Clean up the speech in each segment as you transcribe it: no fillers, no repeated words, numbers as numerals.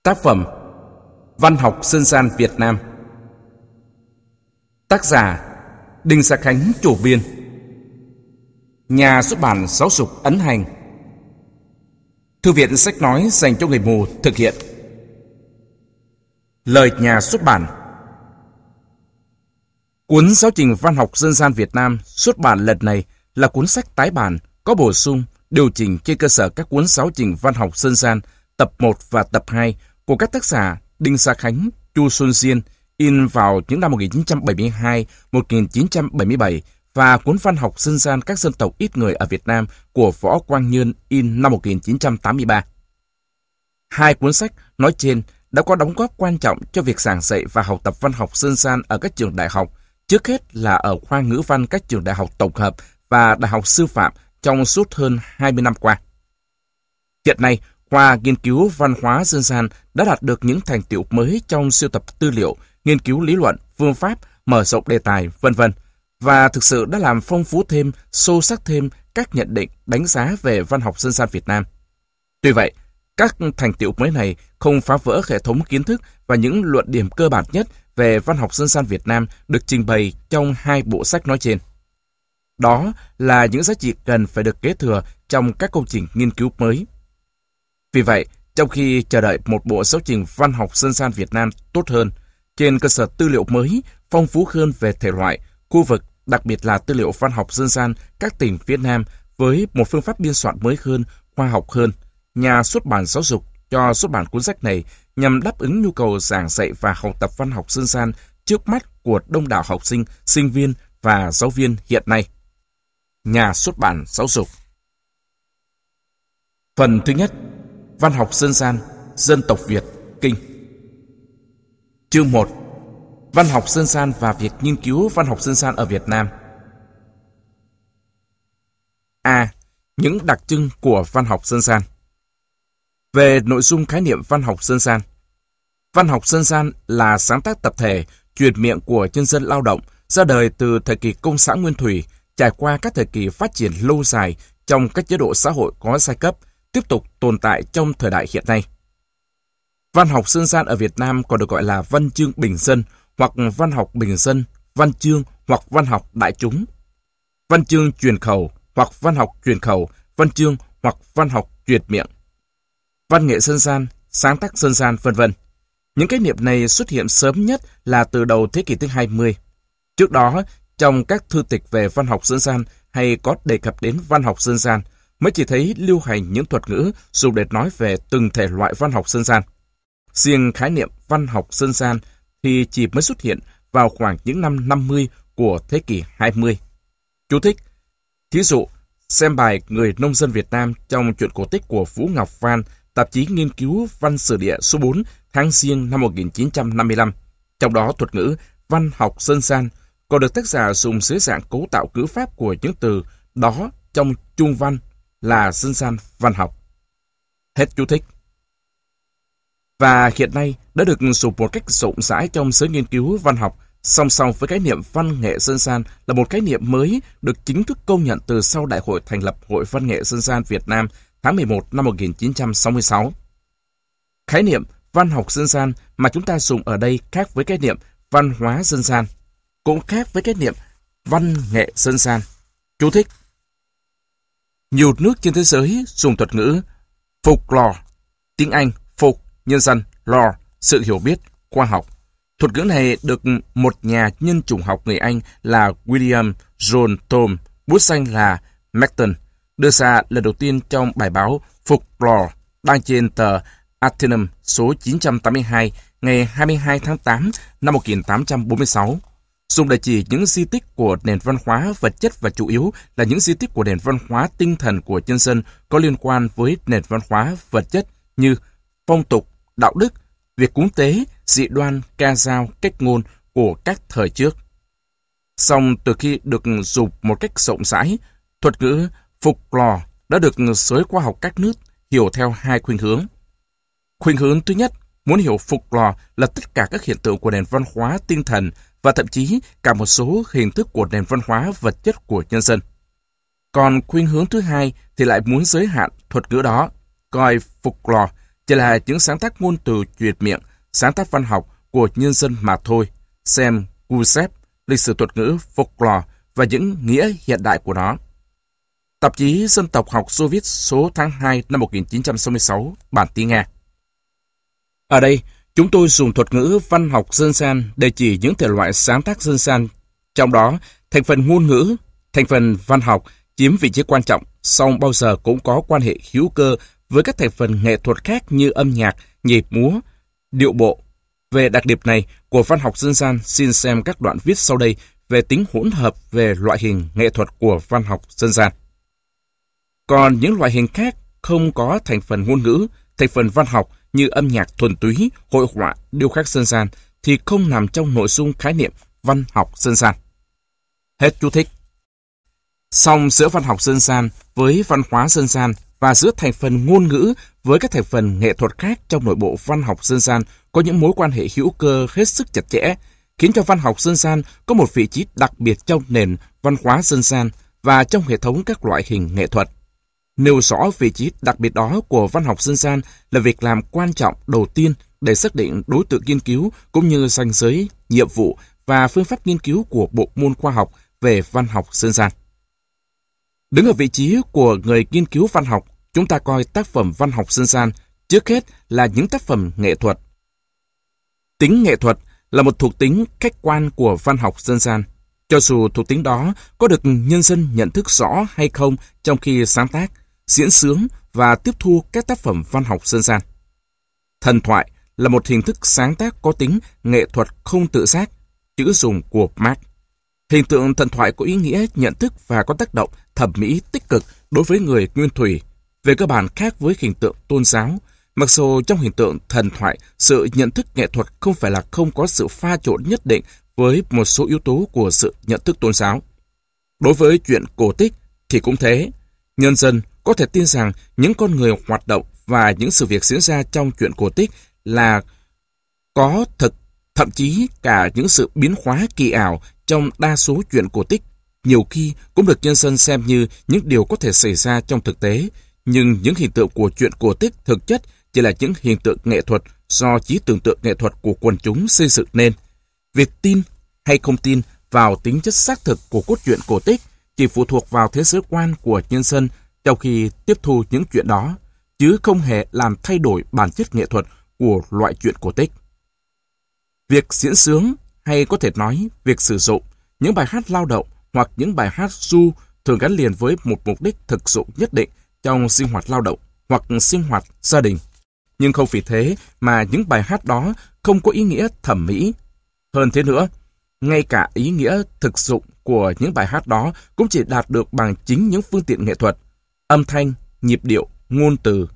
Tác phẩm Văn học dân gian Việt Nam. Tác giả Đinh Gia Khánh chủ biên. Nhà xuất bản Giáo dục Ấn Hành. Thư viện sách nói dành cho người mù thực hiện. Lời nhà xuất bản. Cuốn Giáo trình Văn học dân gian Việt Nam xuất bản lần này là cuốn sách tái bản, có bổ sung, điều chỉnh trên cơ sở các cuốn Giáo trình Văn học dân gian tập 1 và tập 2 của các tác giả Đinh Gia Khánh, Chu Xuân Diên, in vào những năm 1972, 1977 và cuốn Văn học dân gian các dân tộc ít người ở Việt Nam của Võ Quang Nhơn, in năm 1983. Hai cuốn sách nói trên đã có đóng góp quan trọng cho việc giảng dạy và học tập văn học dân gian ở các trường đại học, trước hết là ở khoa ngữ văn các trường đại học tổng hợp và đại học sư phạm trong suốt hơn 20 năm qua. Hiện nay, khoa nghiên cứu văn hóa dân gian đã đạt được những thành tựu mới trong sưu tập tư liệu, nghiên cứu lý luận, phương pháp, mở rộng đề tài, v.v. và thực sự đã làm phong phú thêm, sâu sắc thêm các nhận định, đánh giá về văn học dân gian Việt Nam. Tuy vậy, các thành tựu mới này không phá vỡ hệ thống kiến thức và những luận điểm cơ bản nhất về văn học dân gian Việt Nam được trình bày trong hai bộ sách nói trên. Đó là những giá trị cần phải được kế thừa trong các công trình nghiên cứu mới. Vì vậy, trong khi chờ đợi một bộ giáo trình văn học dân gian Việt Nam tốt hơn, trên cơ sở tư liệu mới, phong phú hơn về thể loại, khu vực, đặc biệt là tư liệu văn học dân gian các tỉnh phía Nam với một phương pháp biên soạn mới hơn, khoa học hơn, nhà xuất bản Giáo dục cho xuất bản cuốn sách này nhằm đáp ứng nhu cầu giảng dạy và học tập văn học dân gian trước mắt của đông đảo học sinh, sinh viên và giáo viên hiện nay. Nhà xuất bản Giáo dục. Phần thứ nhất, Văn học dân gian, dân tộc Việt, Kinh. Chương 1. Văn học dân gian và việc nghiên cứu văn học dân gian ở Việt Nam. A. Những đặc trưng của văn học dân gian. Về nội dung khái niệm văn học dân gian. Văn học dân gian là sáng tác tập thể, truyền miệng của nhân dân lao động, ra đời từ thời kỳ Công xã Nguyên Thủy, trải qua các thời kỳ phát triển lâu dài trong các chế độ xã hội có giai cấp, tiếp tục tồn tại trong thời đại hiện nay. Văn học dân gian ở Việt Nam còn được gọi là văn chương bình dân, hoặc văn học bình dân, văn chương hoặc văn học đại chúng, văn chương truyền khẩu hoặc văn học truyền khẩu, văn chương hoặc văn học truyền miệng, văn nghệ dân gian, sáng tác dân gian, v.v. Những khái niệm này xuất hiện sớm nhất là từ đầu thế kỷ thứ 20. Trước đó, trong các thư tịch về văn học dân gian hay có đề cập đến văn học dân gian, mới chỉ thấy lưu hành những thuật ngữ dùng để nói về từng thể loại văn học dân gian. Riêng khái niệm văn học dân gian thì chỉ mới xuất hiện vào khoảng những năm 50 của thế kỷ 20. Chú thích: thí dụ, xem bài Người nông dân Việt Nam trong truyện cổ tích của Vũ Ngọc Phan, tạp chí nghiên cứu văn sử địa số 4 tháng Giêng năm 1955. Trong đó thuật ngữ văn học dân gian còn được tác giả dùng dưới dạng cấu tạo ngữ pháp của những từ đó trong chung văn là dân gian văn học. Hết chú thích. Và hiện nay đã được dùng một cách rộng rãi trong giới nghiên cứu văn học, song song với khái niệm văn nghệ dân gian là một khái niệm mới được chính thức công nhận từ sau Đại hội thành lập Hội Văn nghệ Dân gian Việt Nam tháng 11 năm 1966. Khái niệm văn học dân gian mà chúng ta dùng ở đây khác với khái niệm văn hóa dân gian, cũng khác với khái niệm văn nghệ dân gian. Chú thích: nhiều nước trên thế giới dùng thuật ngữ folklore, tiếng Anh folk, nhân dân, lore, sự hiểu biết, khoa học. Thuật ngữ này được một nhà nhân chủng học người Anh là William John Thom, bút danh là Merton, đưa ra lần đầu tiên trong bài báo Folklore đăng trên tờ Athenaeum số 982 ngày 22 tháng 8 năm 1846. Dùng để chỉ những di tích của nền văn hóa vật chất và chủ yếu là những di tích của nền văn hóa tinh thần của nhân dân có liên quan với nền văn hóa vật chất như phong tục, đạo đức, việc cúng tế, dị đoan, ca dao, cách ngôn của các thời trước. Song từ khi được dùng một cách rộng rãi, thuật ngữ folklore đã được giới khoa học các nước hiểu theo hai khuynh hướng. Khuynh hướng thứ nhất muốn hiểu folklore là tất cả các hiện tượng của nền văn hóa tinh thần và thậm chí cả một số hình thức của nền văn hóa vật chất của nhân dân. Còn khuynh hướng thứ hai thì lại muốn giới hạn thuật ngữ đó, coi folklore chỉ là những sáng tác ngôn từ truyền miệng, sáng tác văn học của nhân dân mà thôi. Xem Gusev, lịch sử thuật ngữ, folklore và những nghĩa hiện đại của nó. Tạp chí Dân tộc học Xô Viết số tháng 2 năm 1966, bản tiếng Nga. Ở đây, chúng tôi dùng thuật ngữ văn học dân gian để chỉ những thể loại sáng tác dân gian, trong đó thành phần ngôn ngữ, thành phần văn học chiếm vị trí quan trọng, song bao giờ cũng có quan hệ hữu cơ với các thành phần nghệ thuật khác như âm nhạc, nhịp múa, điệu bộ. Về đặc điểm này của văn học dân gian, xin xem các đoạn viết sau đây về tính hỗn hợp về loại hình nghệ thuật của văn học dân gian. Còn những loại hình khác không có thành phần ngôn ngữ, thành phần văn học như âm nhạc thuần túy, hội họa, điêu khắc dân gian thì không nằm trong nội dung khái niệm văn học dân gian. Hết chú thích. Song giữa văn học dân gian với văn hóa dân gian và giữa thành phần ngôn ngữ với các thành phần nghệ thuật khác trong nội bộ văn học dân gian có những mối quan hệ hữu cơ hết sức chặt chẽ, khiến cho văn học dân gian có một vị trí đặc biệt trong nền văn hóa dân gian và trong hệ thống các loại hình nghệ thuật. Nêu rõ vị trí đặc biệt đó của văn học dân gian là việc làm quan trọng đầu tiên để xác định đối tượng nghiên cứu cũng như ranh giới, nhiệm vụ và phương pháp nghiên cứu của bộ môn khoa học về văn học dân gian. Đứng ở vị trí của người nghiên cứu văn học, chúng ta coi tác phẩm văn học dân gian trước hết là những tác phẩm nghệ thuật. Tính nghệ thuật là một thuộc tính khách quan của văn học dân gian, cho dù thuộc tính đó có được nhân dân nhận thức rõ hay không trong khi sáng tác, diễn xướng và tiếp thu các tác phẩm văn học dân gian. Thần thoại là một hình thức sáng tác có tính nghệ thuật không tự giác, chữ dùng của Marx. Hình tượng thần thoại có ý nghĩa nhận thức và có tác động thẩm mỹ tích cực đối với người nguyên thủy, về cơ bản khác với hình tượng tôn giáo. Mặc dù trong hình tượng thần thoại, sự nhận thức nghệ thuật không phải là không có sự pha trộn nhất định với một số yếu tố của sự nhận thức tôn giáo. Đối với chuyện cổ tích thì cũng thế. Nhân dân có thể tin rằng những con người hoạt động và những sự việc diễn ra trong chuyện cổ tích là có thực, thậm chí cả những sự biến hóa kỳ ảo trong đa số chuyện cổ tích nhiều khi cũng được nhân dân xem như những điều có thể xảy ra trong thực tế, nhưng những hiện tượng của chuyện cổ tích thực chất chỉ là những hiện tượng nghệ thuật do trí tưởng tượng nghệ thuật của quần chúng xây dựng nên. Việc tin hay không tin vào tính chất xác thực của cốt truyện cổ tích chỉ phụ thuộc vào thế giới quan của nhân dân trong khi tiếp thu những chuyện đó, chứ không hề làm thay đổi bản chất nghệ thuật của loại chuyện cổ tích. Việc diễn xướng, hay có thể nói việc sử dụng những bài hát lao động hoặc những bài hát ru thường gắn liền với một mục đích thực dụng nhất định trong sinh hoạt lao động hoặc sinh hoạt gia đình. Nhưng không vì thế mà những bài hát đó không có ý nghĩa thẩm mỹ. Hơn thế nữa, ngay cả ý nghĩa thực dụng của những bài hát đó cũng chỉ đạt được bằng chính những phương tiện nghệ thuật, âm thanh, nhịp điệu, ngôn từ,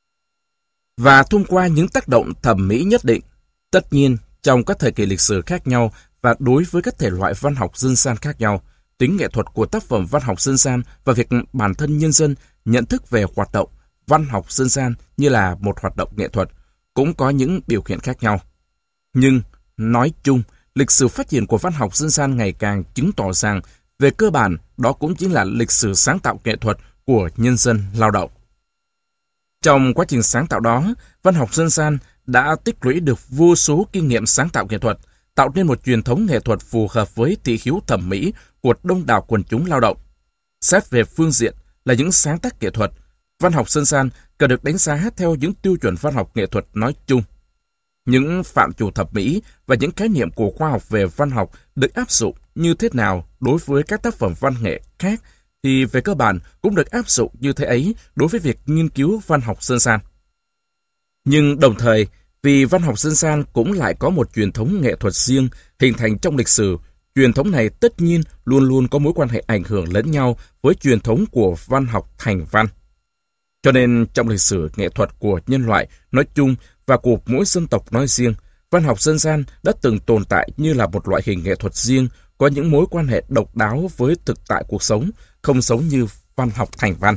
và thông qua những tác động thẩm mỹ nhất định. Tất nhiên, trong các thời kỳ lịch sử khác nhau và đối với các thể loại văn học dân gian khác nhau, tính nghệ thuật của tác phẩm văn học dân gian và việc bản thân nhân dân nhận thức về hoạt động văn học dân gian như là một hoạt động nghệ thuật cũng có những biểu hiện khác nhau. Nhưng, nói chung, lịch sử phát triển của văn học dân gian ngày càng chứng tỏ rằng về cơ bản đó cũng chính là lịch sử sáng tạo nghệ thuật của nhân dân lao động. Trong quá trình sáng tạo đó, văn học dân gian đã tích lũy được vô số kinh nghiệm sáng tạo nghệ thuật, tạo nên một truyền thống nghệ thuật phù hợp với thị hiếu thẩm mỹ của đông đảo quần chúng lao động. Xét về phương diện là những sáng tác nghệ thuật, văn học dân gian cần được đánh giá theo những tiêu chuẩn văn học nghệ thuật nói chung. Những phạm trù thẩm mỹ và những khái niệm của khoa học về văn học được áp dụng như thế nào đối với các tác phẩm văn nghệ khác thì về cơ bản cũng được áp dụng như thế ấy đối với việc nghiên cứu văn học dân gian. Nhưng đồng thời, vì văn học dân gian cũng lại có một truyền thống nghệ thuật riêng hình thành trong lịch sử, truyền thống này tất nhiên luôn luôn có mối quan hệ ảnh hưởng lẫn nhau với truyền thống của văn học thành văn. Cho nên trong lịch sử nghệ thuật của nhân loại nói chung và của mỗi dân tộc nói riêng, văn học dân gian đã từng tồn tại như là một loại hình nghệ thuật riêng, có những mối quan hệ độc đáo với thực tại cuộc sống, không giống như văn học thành văn.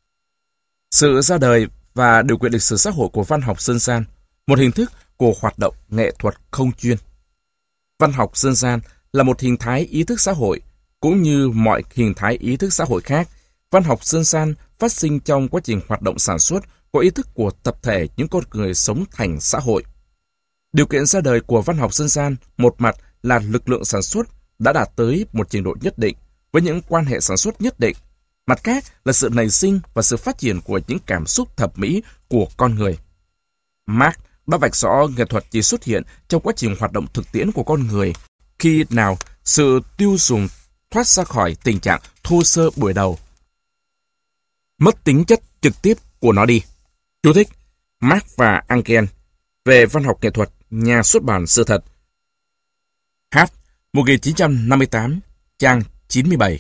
Sự ra đời và điều kiện lịch sử xã hội của văn học dân gian, một hình thức của hoạt động nghệ thuật không chuyên. Văn học dân gian là một hình thái ý thức xã hội, cũng như mọi hình thái ý thức xã hội khác. Văn học dân gian phát sinh trong quá trình hoạt động sản xuất có ý thức của tập thể những con người sống thành xã hội. Điều kiện ra đời của văn học dân gian một mặt là lực lượng sản xuất đã đạt tới một trình độ nhất định với những quan hệ sản xuất nhất định, mặt khác là sự nảy sinh và sự phát triển của những cảm xúc thẩm mỹ của con người. Marx đã vạch rõ nghệ thuật chỉ xuất hiện trong quá trình hoạt động thực tiễn của con người, khi nào sự tiêu dùng thoát ra khỏi tình trạng thô sơ buổi đầu, mất tính chất trực tiếp của nó đi. Chú thích: Marx và Engels về văn học nghệ thuật, nhà xuất bản Sự Thật, H. 1958, trang 97.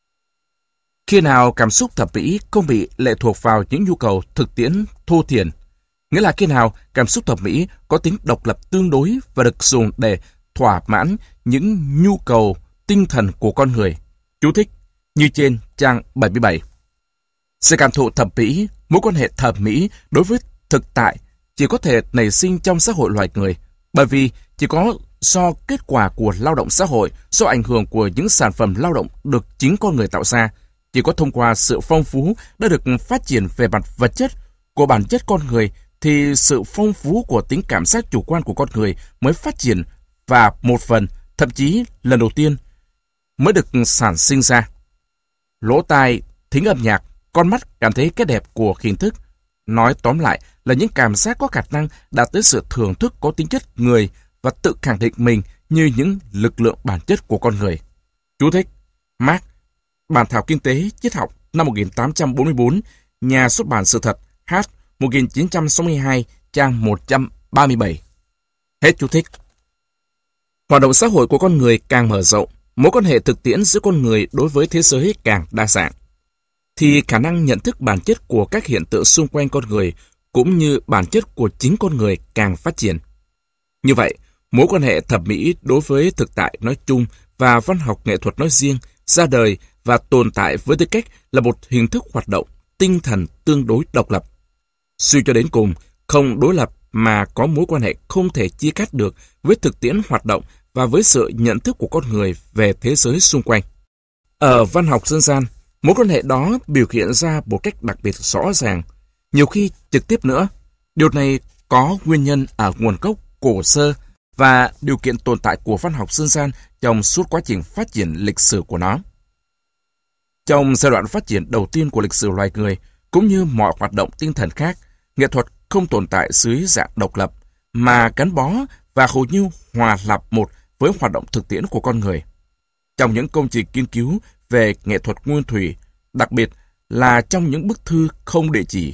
Khi nào cảm xúc thẩm mỹ không bị lệ thuộc vào những nhu cầu thực tiễn thô thiển, nghĩa là khi nào cảm xúc thẩm mỹ có tính độc lập tương đối và được dùng để thỏa mãn những nhu cầu tinh thần của con người. Chú thích như trên trang 77. Sự cảm thụ thẩm mỹ, mối quan hệ thẩm mỹ đối với thực tại chỉ có thể nảy sinh trong xã hội loài người, bởi vì chỉ có do kết quả của lao động xã hội, do ảnh hưởng của những sản phẩm lao động được chính con người tạo ra, chỉ có thông qua sự phong phú đã được phát triển về mặt vật chất của bản chất con người, thì sự phong phú của tính cảm giác chủ quan của con người mới phát triển, và một phần, thậm chí lần đầu tiên, mới được sản sinh ra. Lỗ tai thính âm nhạc, con mắt cảm thấy cái đẹp của hình thức. Nói tóm lại là những cảm giác có khả năng đạt tới sự thưởng thức có tính chất người và tự khẳng định mình như những lực lượng bản chất của con người. Chú thích: Marx, Bản thảo Kinh tế Triết học năm 1844, nhà xuất bản Sự Thật, H. 1962, trang 137. Hết chú thích. Hoạt động xã hội của con người càng mở rộng, mối quan hệ thực tiễn giữa con người đối với thế giới càng đa dạng, thì khả năng nhận thức bản chất của các hiện tượng xung quanh con người cũng như bản chất của chính con người càng phát triển. Như vậy, mối quan hệ thẩm mỹ đối với thực tại nói chung và văn học nghệ thuật nói riêng ra đời và tồn tại với tư cách là một hình thức hoạt động tinh thần tương đối độc lập. Suy cho đến cùng, không đối lập mà có mối quan hệ không thể chia cắt được với thực tiễn hoạt động và với sự nhận thức của con người về thế giới xung quanh. Ở văn học dân gian, mối quan hệ đó biểu hiện ra một cách đặc biệt rõ ràng, nhiều khi trực tiếp nữa. Điều này có nguyên nhân ở nguồn gốc cổ xưa và điều kiện tồn tại của văn học dân gian trong suốt quá trình phát triển lịch sử của nó. Trong giai đoạn phát triển đầu tiên của lịch sử loài người, cũng như mọi hoạt động tinh thần khác, nghệ thuật không tồn tại dưới dạng độc lập, mà gắn bó và hầu như hòa lặp một với hoạt động thực tiễn của con người. Trong những công trình nghiên cứu về nghệ thuật nguyên thủy, đặc biệt là trong những bức thư không địa chỉ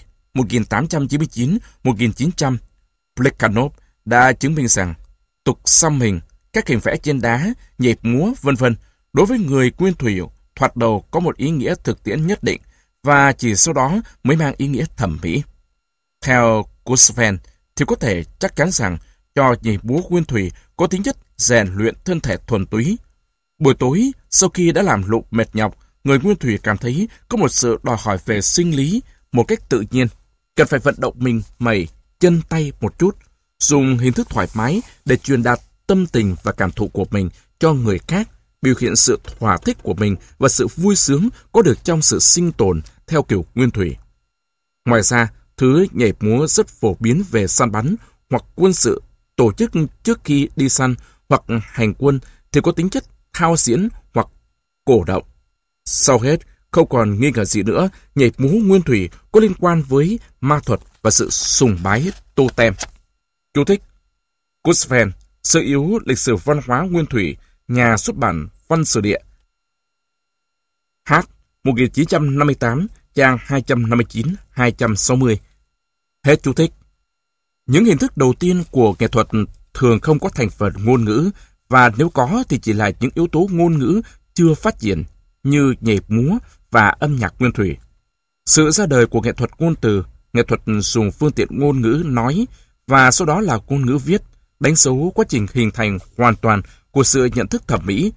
1899-1900, Plekhanov đã chứng minh rằng tục xăm hình, các hình vẽ trên đá, nhịp múa, vân vân đối với người nguyên thủy thoạt đầu có một ý nghĩa thực tiễn nhất định và chỉ sau đó mới mang ý nghĩa thẩm mỹ. Theo Kutzven thì có thể chắc chắn rằng cho nhịp múa nguyên thủy có tính chất rèn luyện thân thể thuần túy. Buổi tối, sau khi đã làm lụng mệt nhọc, người nguyên thủy cảm thấy có một sự đòi hỏi về sinh lý một cách tự nhiên, cần phải vận động mình mẩy, chân tay một chút, dùng hình thức thoải mái để truyền đạt tâm tình và cảm thụ của mình cho người khác, biểu hiện sự thỏa thích của mình và sự vui sướng có được trong sự sinh tồn theo kiểu nguyên thủy. Ngoài ra, thứ nhảy múa rất phổ biến về săn bắn hoặc quân sự tổ chức trước khi đi săn hoặc hành quân thì có tính chất thao diễn hoặc cổ động. Sau hết, không còn nghi ngờ gì nữa, nhảy múa nguyên thủy có liên quan với ma thuật và sự sùng bái totem. Chú thích: Kutzven, Sơ yếu lịch sử văn hóa nguyên thủy, nhà xuất bản Văn Sử Địa, H. 1958, trang 259-260. Hết chú thích. Những hình thức đầu tiên của nghệ thuật thường không có thành phần ngôn ngữ, và nếu có thì chỉ là những yếu tố ngôn ngữ chưa phát triển, như nhảy múa và âm nhạc nguyên thủy. Sự ra đời của nghệ thuật ngôn từ, nghệ thuật dùng phương tiện ngôn ngữ nói và sau đó là ngôn ngữ viết, đánh dấu quá trình hình thành hoàn toàn của sự nhận thức thẩm mỹ.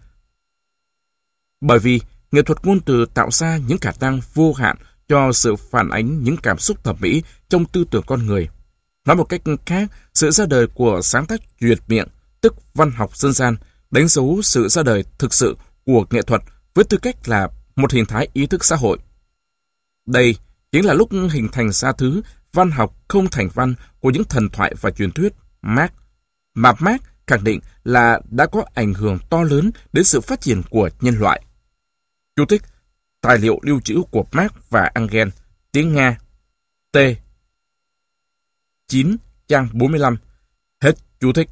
Bởi vì nghệ thuật ngôn từ tạo ra những khả năng vô hạn cho sự phản ánh những cảm xúc thẩm mỹ trong tư tưởng con người. Nói một cách khác, sự ra đời của sáng tác duyệt miệng, tức văn học dân gian, đánh dấu sự ra đời thực sự của nghệ thuật với tư cách là một hình thái ý thức xã hội. Đây chính là lúc hình thành ra thứ văn học không thành văn của những thần thoại và truyền thuyết Marx, mà Marx khẳng định là đã có ảnh hưởng to lớn đến sự phát triển của nhân loại. Chú thích: tài liệu lưu trữ của Marx và Engels, tiếng Nga, T. 9, trang 45. Hết chú thích.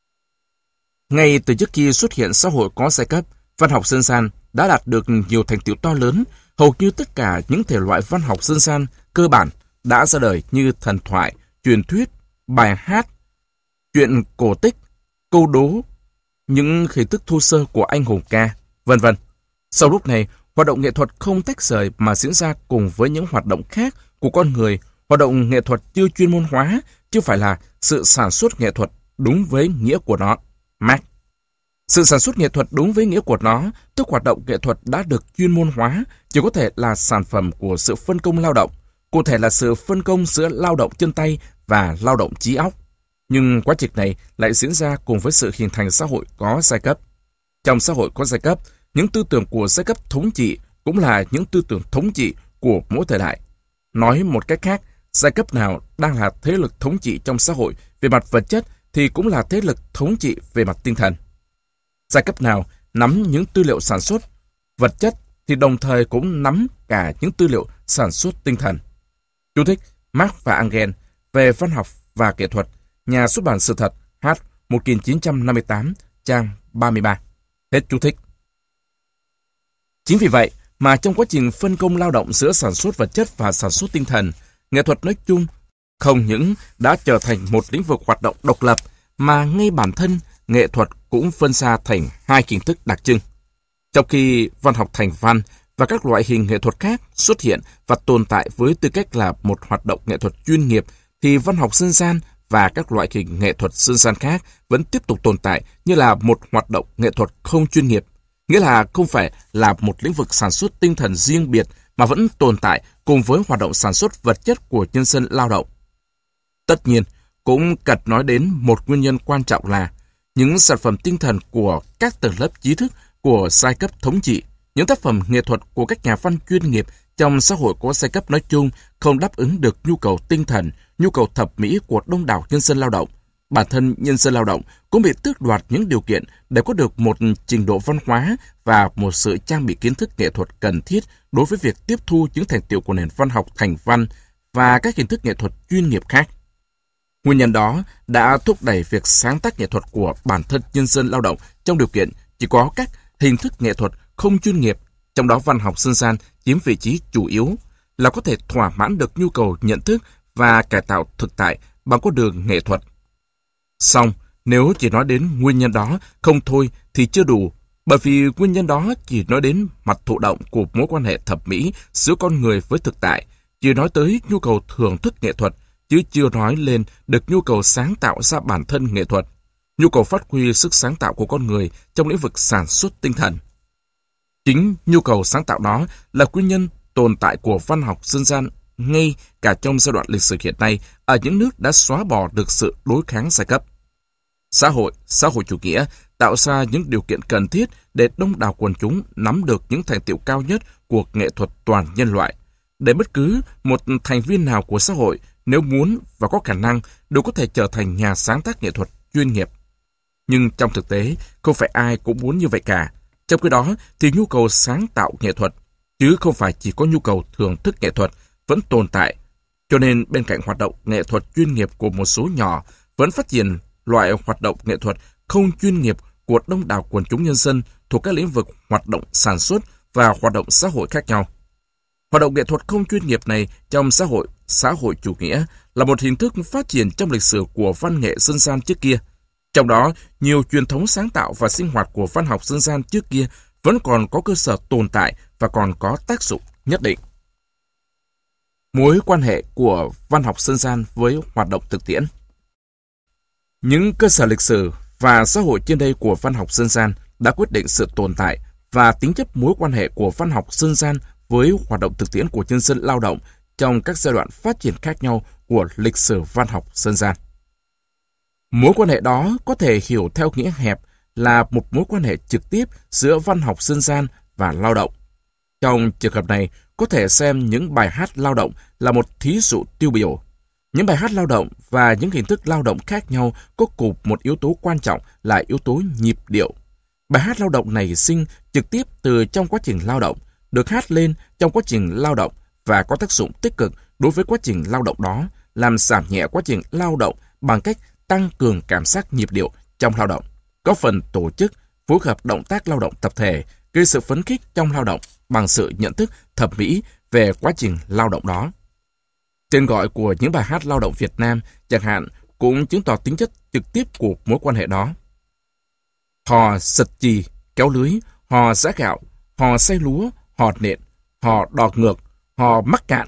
Ngay từ trước khi xuất hiện xã hội có giai cấp, văn học dân gian đã đạt được nhiều thành tựu to lớn. Hầu như tất cả những thể loại văn học dân gian cơ bản đã ra đời như thần thoại, truyền thuyết, bài hát, truyện cổ tích, câu đố, những hình thức thô sơ của anh hùng ca, vân vân. Sau lúc này, hoạt động nghệ thuật không tách rời mà diễn ra cùng với những hoạt động khác của con người. Hoạt động nghệ thuật chưa chuyên môn hóa, chứ phải là sự sản xuất nghệ thuật đúng với nghĩa của nó. Marx. Sự sản xuất nghệ thuật đúng với nghĩa của nó, tức hoạt động nghệ thuật đã được chuyên môn hóa, chỉ có thể là sản phẩm của sự phân công lao động, cụ thể là sự phân công giữa lao động chân tay và lao động trí óc. Nhưng quá trình này lại diễn ra cùng với sự hình thành xã hội có giai cấp. Trong xã hội có giai cấp, những tư tưởng của giai cấp thống trị cũng là những tư tưởng thống trị của mỗi thời đại. Nói một cách khác, giai cấp nào đang là thế lực thống trị trong xã hội về mặt vật chất thì cũng là thế lực thống trị về mặt tinh thần. Giai cấp nào nắm những tư liệu sản xuất vật chất thì đồng thời cũng nắm cả những tư liệu sản xuất tinh thần. Chú thích: Marx và Engels về văn học và nghệ thuật, nhà xuất bản Sự thật, H. 1958, trang 33. Hết chú thích. Chính vì vậy mà trong quá trình phân công lao động giữa sản xuất vật chất và sản xuất tinh thần, nghệ thuật nói chung không những đã trở thành một lĩnh vực hoạt động độc lập, mà ngay bản thân nghệ thuật cũng phân ra thành hai hình thức đặc trưng. Trong khi văn học thành văn và các loại hình nghệ thuật khác xuất hiện và tồn tại với tư cách là một hoạt động nghệ thuật chuyên nghiệp, thì văn học dân gian và các loại hình nghệ thuật dân gian khác vẫn tiếp tục tồn tại như là một hoạt động nghệ thuật không chuyên nghiệp, nghĩa là không phải là một lĩnh vực sản xuất tinh thần riêng biệt mà vẫn tồn tại cùng với hoạt động sản xuất vật chất của nhân dân lao động. Tất nhiên, cũng cần nói đến một nguyên nhân quan trọng là những sản phẩm tinh thần của các tầng lớp trí thức của giai cấp thống trị, những tác phẩm nghệ thuật của các nhà văn chuyên nghiệp trong xã hội có giai cấp nói chung không đáp ứng được nhu cầu tinh thần, nhu cầu thẩm mỹ của đông đảo nhân dân lao động. Bản thân nhân dân lao động cũng bị tước đoạt những điều kiện để có được một trình độ văn hóa và một sự trang bị kiến thức nghệ thuật cần thiết đối với việc tiếp thu những thành tựu của nền văn học thành văn và các hình thức nghệ thuật chuyên nghiệp khác. Nguyên nhân đó đã thúc đẩy việc sáng tác nghệ thuật của bản thân nhân dân lao động trong điều kiện chỉ có các hình thức nghệ thuật không chuyên nghiệp, trong đó văn học dân gian chiếm vị trí chủ yếu, là có thể thỏa mãn được nhu cầu nhận thức và cải tạo thực tại bằng con đường nghệ thuật. Song, nếu chỉ nói đến nguyên nhân đó không thôi thì chưa đủ, bởi vì nguyên nhân đó chỉ nói đến mặt thụ động của mối quan hệ thẩm mỹ giữa con người với thực tại, chỉ nói tới nhu cầu thưởng thức nghệ thuật, chứ chưa nói lên được nhu cầu sáng tạo ra bản thân nghệ thuật, nhu cầu phát huy sức sáng tạo của con người trong lĩnh vực sản xuất tinh thần. Chính nhu cầu sáng tạo đó là nguyên nhân tồn tại của văn học dân gian ngay cả trong giai đoạn lịch sử hiện nay ở những nước đã xóa bỏ được sự đối kháng giai cấp. Xã hội chủ nghĩa tạo ra những điều kiện cần thiết để đông đảo quần chúng nắm được những thành tựu cao nhất của nghệ thuật toàn nhân loại, để bất cứ một thành viên nào của xã hội nếu muốn và có khả năng đều có thể trở thành nhà sáng tác nghệ thuật chuyên nghiệp. Nhưng trong thực tế, không phải ai cũng muốn như vậy cả. Trong khi đó, thì nhu cầu sáng tạo nghệ thuật, chứ không phải chỉ có nhu cầu thưởng thức nghệ thuật, vẫn tồn tại. Cho nên bên cạnh hoạt động nghệ thuật chuyên nghiệp của một số nhỏ, vẫn phát triển loại hoạt động nghệ thuật không chuyên nghiệp của đông đảo quần chúng nhân dân thuộc các lĩnh vực hoạt động sản xuất và hoạt động xã hội khác nhau. Hoạt động nghệ thuật không chuyên nghiệp này trong xã hội chủ nghĩa là một hình thức phát triển trong lịch sử của văn nghệ dân gian trước kia. Trong đó, nhiều truyền thống sáng tạo và sinh hoạt của văn học dân gian trước kia vẫn còn có cơ sở tồn tại và còn có tác dụng nhất định. Mối quan hệ của văn học dân gian với hoạt động thực tiễn. Những cơ sở lịch sử và xã hội trên đây của văn học dân gian đã quyết định sự tồn tại và tính chất mối quan hệ của văn học dân gian với hoạt động thực tiễn của nhân dân lao động trong các giai đoạn phát triển khác nhau của lịch sử văn học dân gian. Mối quan hệ đó có thể hiểu theo nghĩa hẹp là một mối quan hệ trực tiếp giữa văn học dân gian và lao động. Trong trường hợp này, có thể xem những bài hát lao động là một thí dụ tiêu biểu. Những bài hát lao động và những hình thức lao động khác nhau có cùng một yếu tố quan trọng là yếu tố nhịp điệu. Bài hát lao động nảy sinh trực tiếp từ trong quá trình lao động, được hát lên trong quá trình lao động và có tác dụng tích cực đối với quá trình lao động đó, làm giảm nhẹ quá trình lao động bằng cách tăng cường cảm giác nhịp điệu trong lao động, có phần tổ chức, phối hợp động tác lao động tập thể, gây sự phấn khích trong lao động bằng sự nhận thức thẩm mỹ về quá trình lao động đó. Tên gọi của những bài hát lao động Việt Nam, chẳng hạn, cũng chứng tỏ tính chất trực tiếp của mối quan hệ đó. Hò sật chì, kéo lưới, hò giã gạo, hò xay lúa, hò nện, hò đò ngược, hò mắc cạn,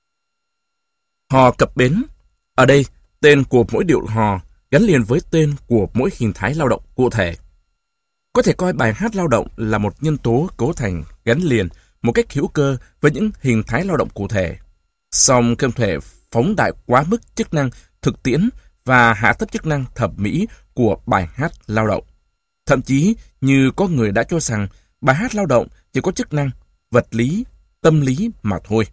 hò cập bến. Ở đây, tên của mỗi điệu hò gắn liền với tên của mỗi hình thái lao động cụ thể. Có thể coi bài hát lao động là một nhân tố cấu thành gắn liền một cách hữu cơ với những hình thái lao động cụ thể. Song không thể phóng đại quá mức chức năng thực tiễn và hạ thấp chức năng thẩm mỹ của bài hát lao động. Thậm chí như có người đã cho rằng bài hát lao động chỉ có chức năng vật lý, tâm lý mà thôi.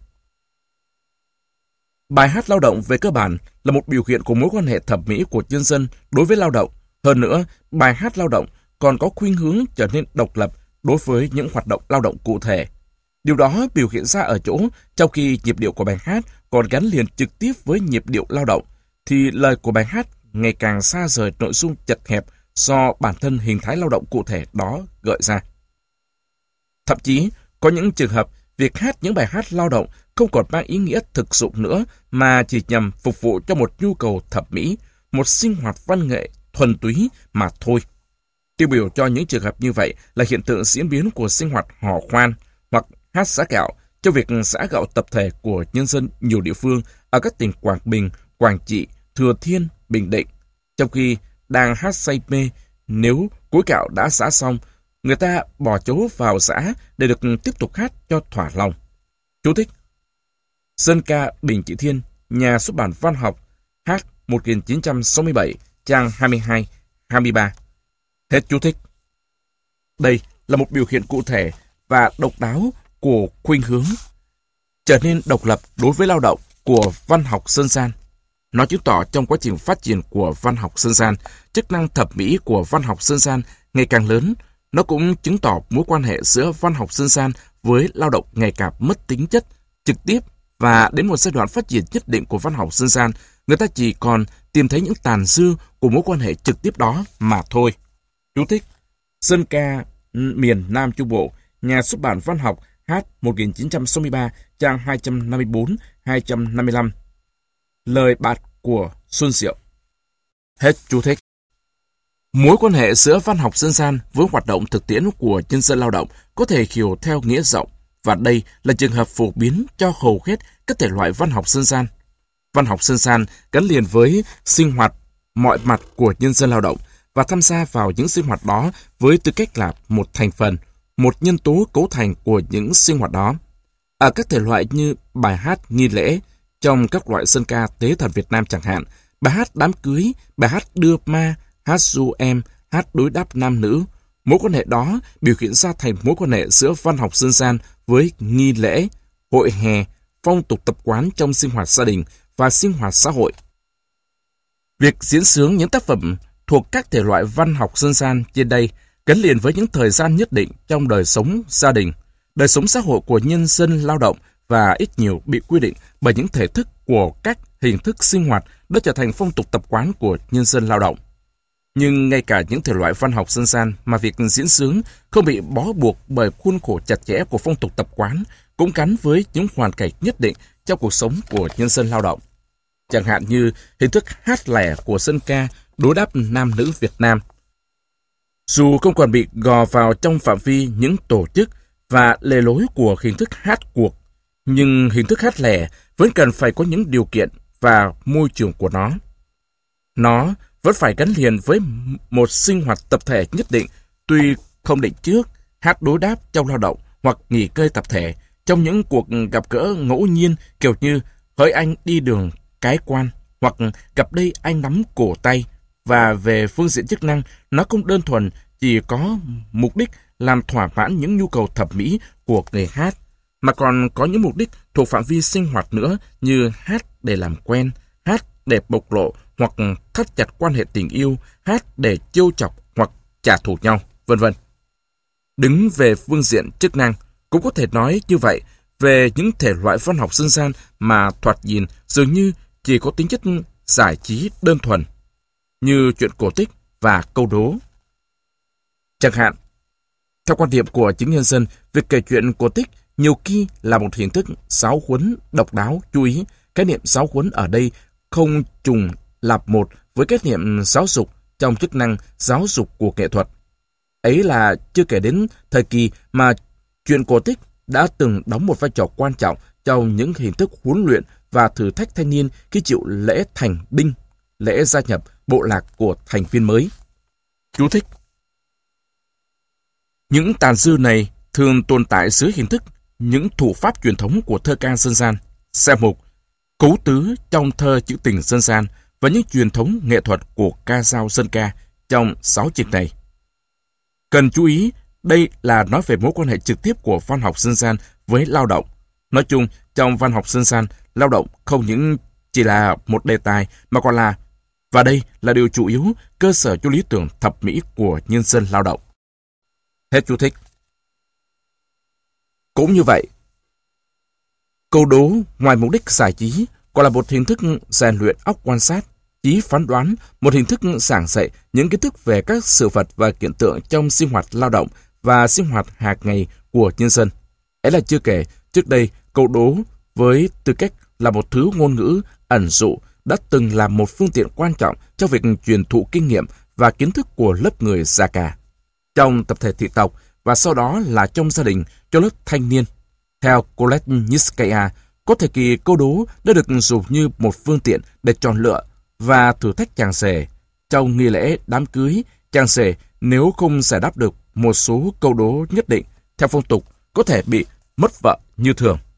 Bài hát lao động về cơ bản là một biểu hiện của mối quan hệ thẩm mỹ của nhân dân đối với lao động. Hơn nữa, bài hát lao động còn có khuynh hướng trở nên độc lập đối với những hoạt động lao động cụ thể. Điều đó biểu hiện ra ở chỗ, trong khi nhịp điệu của bài hát còn gắn liền trực tiếp với nhịp điệu lao động, thì lời của bài hát ngày càng xa rời nội dung chật hẹp do bản thân hình thái lao động cụ thể đó gợi ra. Thậm chí, có những trường hợp, việc hát những bài hát lao động không còn mang ý nghĩa thực dụng nữa mà chỉ nhằm phục vụ cho một nhu cầu thẩm mỹ, một sinh hoạt văn nghệ thuần túy mà thôi. Tiêu biểu cho những trường hợp như vậy là hiện tượng diễn biến của sinh hoạt hò khoan hoặc hát giã gạo cho việc giã gạo tập thể của nhân dân nhiều địa phương ở các tỉnh Quảng Bình, Quảng Trị, Thừa Thiên, Bình Định. Trong khi đang hát say mê, nếu cối gạo đã giã xong, người ta bỏ chấu vào giã để được tiếp tục hát cho thỏa lòng. Chú thích: Dân ca Bình Trị Thiên, Nhà xuất bản Văn học, hát 1967, trang 22-23. Hết chú thích. Đây là một biểu hiện cụ thể và độc đáo của khuynh hướng trở nên độc lập đối với lao động của văn học dân gian. Nó chứng tỏ trong quá trình phát triển của văn học dân gian, chức năng thẩm mỹ của văn học dân gian ngày càng lớn. Nó cũng chứng tỏ mối quan hệ giữa văn học dân gian với lao động ngày càng mất tính chất trực tiếp, và đến một giai đoạn phát triển nhất định của văn học dân gian, người ta chỉ còn tìm thấy những tàn dư của mối quan hệ trực tiếp đó mà thôi. Chú thích: Dân ca miền Nam Trung Bộ, Nhà xuất bản Văn học, hát 1963, trang 254-255. Lời bạt của Xuân Diệu. Hết chú thích. Mối quan hệ giữa văn học dân gian với hoạt động thực tiễn của nhân dân lao động có thể hiểu theo nghĩa rộng, và đây là trường hợp phổ biến cho hầu hết các thể loại văn học dân gian. Văn học dân gian gắn liền với sinh hoạt mọi mặt của nhân dân lao động và tham gia vào những sinh hoạt đó với tư cách là một thành phần, một nhân tố cấu thành của những sinh hoạt đó. Ở các thể loại như bài hát nghi lễ, trong các loại dân ca tế thần Việt Nam chẳng hạn, bài hát đám cưới, bài hát đưa ma, hát du em, hát đối đáp nam nữ, mối quan hệ đó biểu hiện ra thành mối quan hệ giữa văn học dân gian với nghi lễ, hội hè, phong tục tập quán trong sinh hoạt gia đình và sinh hoạt xã hội. Việc diễn xướng những tác phẩm thuộc các thể loại văn học dân gian trên đây gắn liền với những thời gian nhất định trong đời sống gia đình, đời sống xã hội của nhân dân lao động, và ít nhiều bị quy định bởi những thể thức của các hình thức sinh hoạt đã trở thành phong tục tập quán của nhân dân lao động. Nhưng ngay cả những thể loại văn học dân gian mà việc diễn xướng không bị bó buộc bởi khuôn khổ chặt chẽ của phong tục tập quán cũng gắn với những hoàn cảnh nhất định trong cuộc sống của nhân dân lao động. Chẳng hạn như hình thức hát lẻ của dân ca đối đáp nam nữ Việt Nam. Dù không còn bị gò vào trong phạm vi những tổ chức và lề lối của hình thức hát cuộc, nhưng hình thức hát lẻ vẫn cần phải có những điều kiện và môi trường của nó. Nó vẫn phải gắn liền với một sinh hoạt tập thể nhất định, tuy không định trước, hát đối đáp trong lao động hoặc nghỉ ngơi tập thể trong những cuộc gặp gỡ ngẫu nhiên, kiểu như hỡi anh đi đường cái quan, hoặc gặp đây anh nắm cổ tay. Và về phương diện chức năng, nó không đơn thuần chỉ có mục đích làm thỏa mãn những nhu cầu thẩm mỹ của người hát, mà còn có những mục đích thuộc phạm vi sinh hoạt nữa, như hát để làm quen, hát để bộc lộ hoặc thắt chặt quan hệ tình yêu, hát để trêu chọc hoặc trả thù nhau, vân vân. Đứng về phương diện chức năng, cũng có thể nói như vậy về những thể loại văn học dân gian mà thoạt nhìn dường như chỉ có tính chất giải trí đơn thuần, như chuyện cổ tích và câu đố. Chẳng hạn, theo quan điểm của chính nhân dân, việc kể chuyện cổ tích nhiều khi là một hình thức giáo huấn độc đáo. Chú ý, khái niệm giáo huấn ở đây không trùng lặp một với khái niệm giáo dục trong chức năng giáo dục của nghệ thuật. Ấy là chưa kể đến thời kỳ mà chuyện cổ tích đã từng đóng một vai trò quan trọng trong những hình thức huấn luyện và thử thách thanh niên khi chịu lễ thành đinh, lễ gia nhập bộ lạc của thành viên mới. Chú thích: những tàn dư này thường tồn tại dưới hình thức những thủ pháp truyền thống của thơ ca dân gian, xem mục cấu tứ trong thơ trữ tình dân gian và những truyền thống nghệ thuật của ca dao dân ca trong 6 chương này. Cần chú ý, đây là nói về mối quan hệ trực tiếp của văn học dân gian với lao động. Nói chung, trong văn học dân gian, lao động không những chỉ là một đề tài mà còn là, và đây là điều chủ yếu, cơ sở cho lý tưởng thẩm mỹ của nhân dân lao động. Hết chú thích. Cũng như vậy, câu đố ngoài mục đích giải trí còn là một hình thức rèn luyện óc quan sát, trí phán đoán, một hình thức giảng dạy những kiến thức về các sự vật và hiện tượng trong sinh hoạt lao động và sinh hoạt hàng ngày của nhân dân. Ấy là chưa kể, trước đây câu đố với tư cách là một thứ ngôn ngữ ẩn dụ đã từng là một phương tiện quan trọng trong việc truyền thụ kinh nghiệm và kiến thức của lớp người già cả, trong tập thể thị tộc và sau đó là trong gia đình cho lớp thanh niên. Theo Kolesnitskaya, có thời kỳ câu đố đã được dùng như một phương tiện để chọn lựa và thử thách chàng rể. Trong nghi lễ đám cưới, chàng rể nếu không giải đáp được một số câu đố nhất định theo phong tục có thể bị mất vợ như thường.